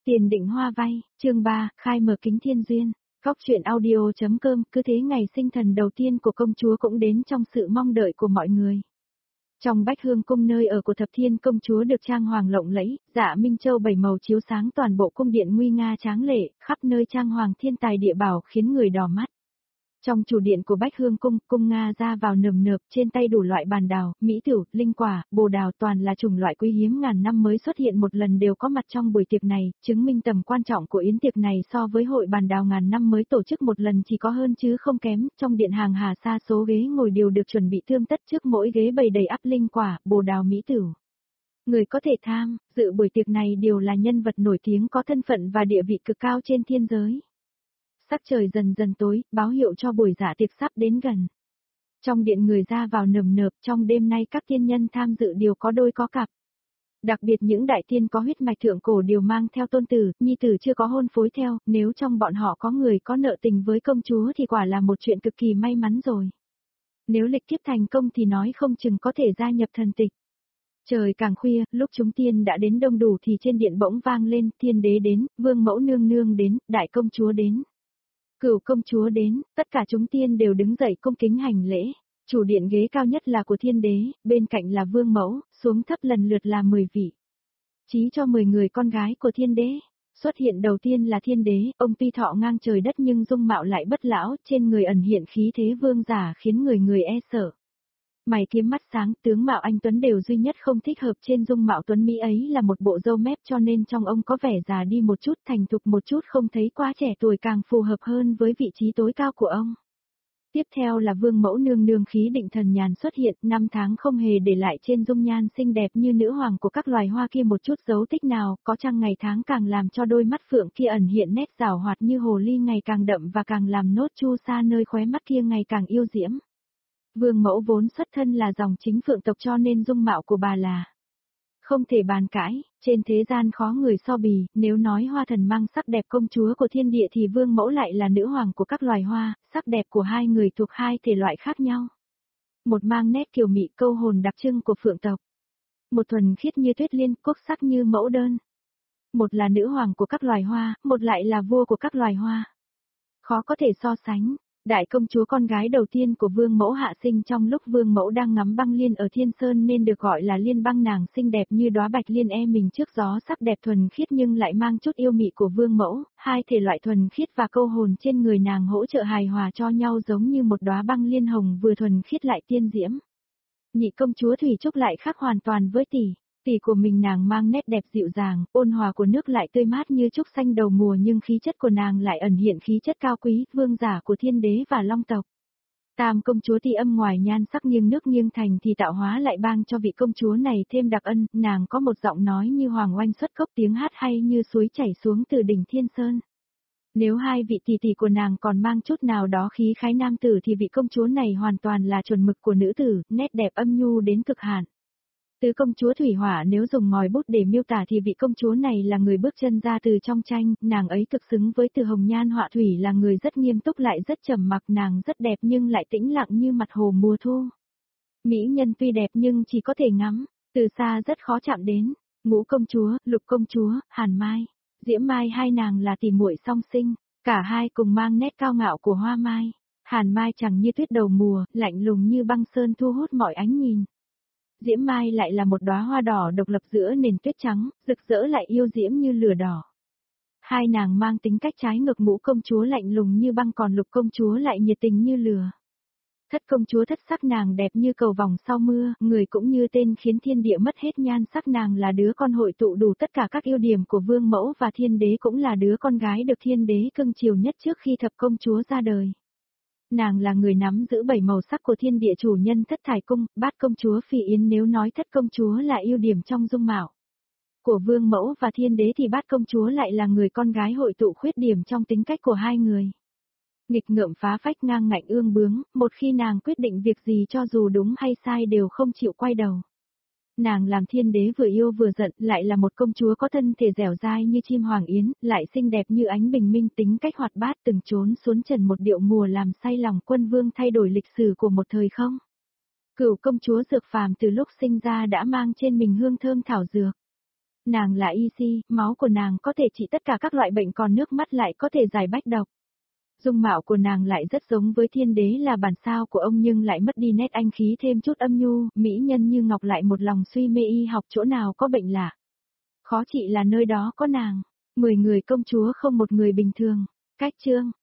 Tiền định hoa vay, chương 3, khai mở kính thiên duyên. Góc truyện audio.com, cứ thế ngày sinh thần đầu tiên của công chúa cũng đến trong sự mong đợi của mọi người. Trong Bách Hương cung nơi ở của Thập Thiên công chúa được trang hoàng lộng lẫy, dạ minh châu bảy màu chiếu sáng toàn bộ cung điện nguy nga tráng lệ, khắp nơi trang hoàng thiên tài địa bảo khiến người đỏ mắt. Trong chủ điện của Bách Hương cung, cung Nga ra vào nườm nượp, trên tay đủ loại bàn đào, mỹ tửu, linh quả, bồ đào toàn là chủng loại quý hiếm ngàn năm mới xuất hiện một lần đều có mặt trong buổi tiệc này, chứng minh tầm quan trọng của yến tiệc này so với hội bàn đào ngàn năm mới tổ chức một lần chỉ có hơn chứ không kém, trong điện hàng hà sa số ghế ngồi đều được chuẩn bị tươm tất, trước mỗi ghế bày đầy ắp linh quả, bồ đào mỹ tửu. Người có thể tham dự buổi tiệc này đều là nhân vật nổi tiếng có thân phận và địa vị cực cao trên thiên giới. Sắc trời dần dần tối, báo hiệu cho buổi dạ tiệc sắp đến gần. Trong điện người ra vào nườm nượp, trong đêm nay các tiên nhân tham dự đều có đôi có cặp. Đặc biệt những đại tiên có huyết mạch thượng cổ đều mang theo tôn tử, nhi tử chưa có hôn phối theo, nếu trong bọn họ có người có nợ tình với công chúa thì quả là một chuyện cực kỳ may mắn rồi. Nếu lịch kiếp thành công thì nói không chừng có thể gia nhập thần tịch. Trời càng khuya, lúc chúng tiên đã đến đông đủ thì trên điện bỗng vang lên, thiên đế đến, vương mẫu nương nương đến, đại công chúa đến. Cửu công chúa đến, tất cả chúng tiên đều đứng dậy cung kính hành lễ. Chủ điện ghế cao nhất là của thiên đế, bên cạnh là vương mẫu, xuống thấp lần lượt là 10 vị. Chí cho 10 người con gái của thiên đế. Xuất hiện đầu tiên là thiên đế, ông tuy thọ ngang trời đất nhưng dung mạo lại bất lão, trên người ẩn hiện khí thế vương giả khiến người người e sợ. Mày kiếm mắt sáng, tướng mạo anh Tuấn đều duy nhất không thích hợp trên dung mạo Tuấn Mỹ ấy là một bộ râu mép cho nên trong ông có vẻ già đi một chút thành thục một chút không thấy quá trẻ tuổi càng phù hợp hơn với vị trí tối cao của ông. Tiếp theo là vương mẫu nương nương khí định thần nhàn xuất hiện, 5 tháng không hề để lại trên dung nhan xinh đẹp như nữ hoàng của các loài hoa kia một chút dấu tích nào, có chăng ngày tháng càng làm cho đôi mắt phượng kia ẩn hiện nét rảo hoạt như hồ ly ngày càng đậm và càng làm nốt chu sa nơi khóe mắt kia ngày càng yêu diễm. Vương mẫu vốn xuất thân là dòng chính phượng tộc cho nên dung mạo của bà là không thể bàn cãi, trên thế gian khó người so bì, nếu nói hoa thần mang sắc đẹp công chúa của thiên địa thì vương mẫu lại là nữ hoàng của các loài hoa, sắc đẹp của hai người thuộc hai thể loại khác nhau. Một mang nét kiều mị câu hồn đặc trưng của phượng tộc. Một thuần khiết như tuyết liên, quốc sắc như mẫu đơn. Một là nữ hoàng của các loài hoa, một lại là vua của các loài hoa. Khó có thể so sánh. Đại công chúa con gái đầu tiên của vương mẫu hạ sinh trong lúc vương mẫu đang ngắm băng liên ở thiên sơn nên được gọi là liên băng, nàng xinh đẹp như đóa bạch liên e mình trước gió, sắc đẹp thuần khiết nhưng lại mang chút yêu mị của vương mẫu, hai thể loại thuần khiết và câu hồn trên người nàng hỗ trợ hài hòa cho nhau giống như một đóa băng liên hồng vừa thuần khiết lại tiên diễm. Nhị công chúa Thủy Trúc lại khác hoàn toàn với tỷ. Tỷ của mình nàng mang nét đẹp dịu dàng, ôn hòa của nước lại tươi mát như trúc xanh đầu mùa nhưng khí chất của nàng lại ẩn hiện khí chất cao quý, vương giả của thiên đế và long tộc. Tam công chúa Ti Âm ngoài nhan sắc nghiêng nước nghiêng thành thì tạo hóa lại ban cho vị công chúa này thêm đặc ân, nàng có một giọng nói như hoàng oanh xuất cốc, tiếng hát hay như suối chảy xuống từ đỉnh thiên sơn. Nếu hai vị tỷ tỷ của nàng còn mang chút nào đó khí khái nam tử thì vị công chúa này hoàn toàn là chuẩn mực của nữ tử, nét đẹp âm nhu đến cực hạn. Tứ công chúa Thủy Hỏa nếu dùng ngòi bút để miêu tả thì vị công chúa này là người bước chân ra từ trong tranh, nàng ấy cực xứng với từ hồng nhan họa thủy, là người rất nghiêm túc lại rất trầm mặc, nàng rất đẹp nhưng lại tĩnh lặng như mặt hồ mùa thu. Mỹ nhân tuy đẹp nhưng chỉ có thể ngắm, từ xa rất khó chạm đến. Ngũ công chúa, Lục công chúa, Hàn Mai, Diễm Mai, hai nàng là tỷ muội song sinh, cả hai cùng mang nét cao ngạo của hoa mai. Hàn Mai chẳng như tuyết đầu mùa, lạnh lùng như băng sơn thu hút mọi ánh nhìn. Diễm Mai lại là một đóa hoa đỏ độc lập giữa nền tuyết trắng, rực rỡ lại yêu diễm như lửa đỏ. Hai nàng mang tính cách trái ngược, Ngũ công chúa lạnh lùng như băng còn Lục công chúa lại nhiệt tình như lửa. Thất công chúa thất sắc, nàng đẹp như cầu vồng sau mưa, người cũng như tên khiến thiên địa mất hết nhan sắc, nàng là đứa con hội tụ đủ tất cả các ưu điểm của vương mẫu và thiên đế, cũng là đứa con gái được thiên đế cưng chiều nhất trước khi thập công chúa ra đời. Nàng là người nắm giữ 7 màu sắc của thiên địa, chủ nhân Thất Thải Cung, Bát công chúa Phi Yến. Nếu nói Thất công chúa là ưu điểm trong dung mạo của vương mẫu và thiên đế thì Bát công chúa lại là người con gái hội tụ khuyết điểm trong tính cách của hai người. Nghịch ngợm phá phách, ngang ngạnh ương bướng, một khi nàng quyết định việc gì cho dù đúng hay sai đều không chịu quay đầu. Nàng làm thiên đế vừa yêu vừa giận, lại là một công chúa có thân thể dẻo dai như chim hoàng yến, lại xinh đẹp như ánh bình minh, tính cách hoạt bát, từng trốn xuống trần một điệu mùa làm say lòng quân vương, thay đổi lịch sử của một thời không. Cửu công chúa Dược Phàm từ lúc sinh ra đã mang trên mình hương thơm thảo dược. Nàng là y si, máu của nàng có thể trị tất cả các loại bệnh còn nước mắt lại có thể giải bách độc. Dung mạo của nàng lại rất giống với thiên đế là bản sao của ông nhưng lại mất đi nét anh khí thêm chút âm nhu, mỹ nhân như ngọc lại một lòng suy mê y học chỗ nào có bệnh lạ. Khó trị là nơi đó có nàng, 10 người công chúa không một người bình thường. Cách chương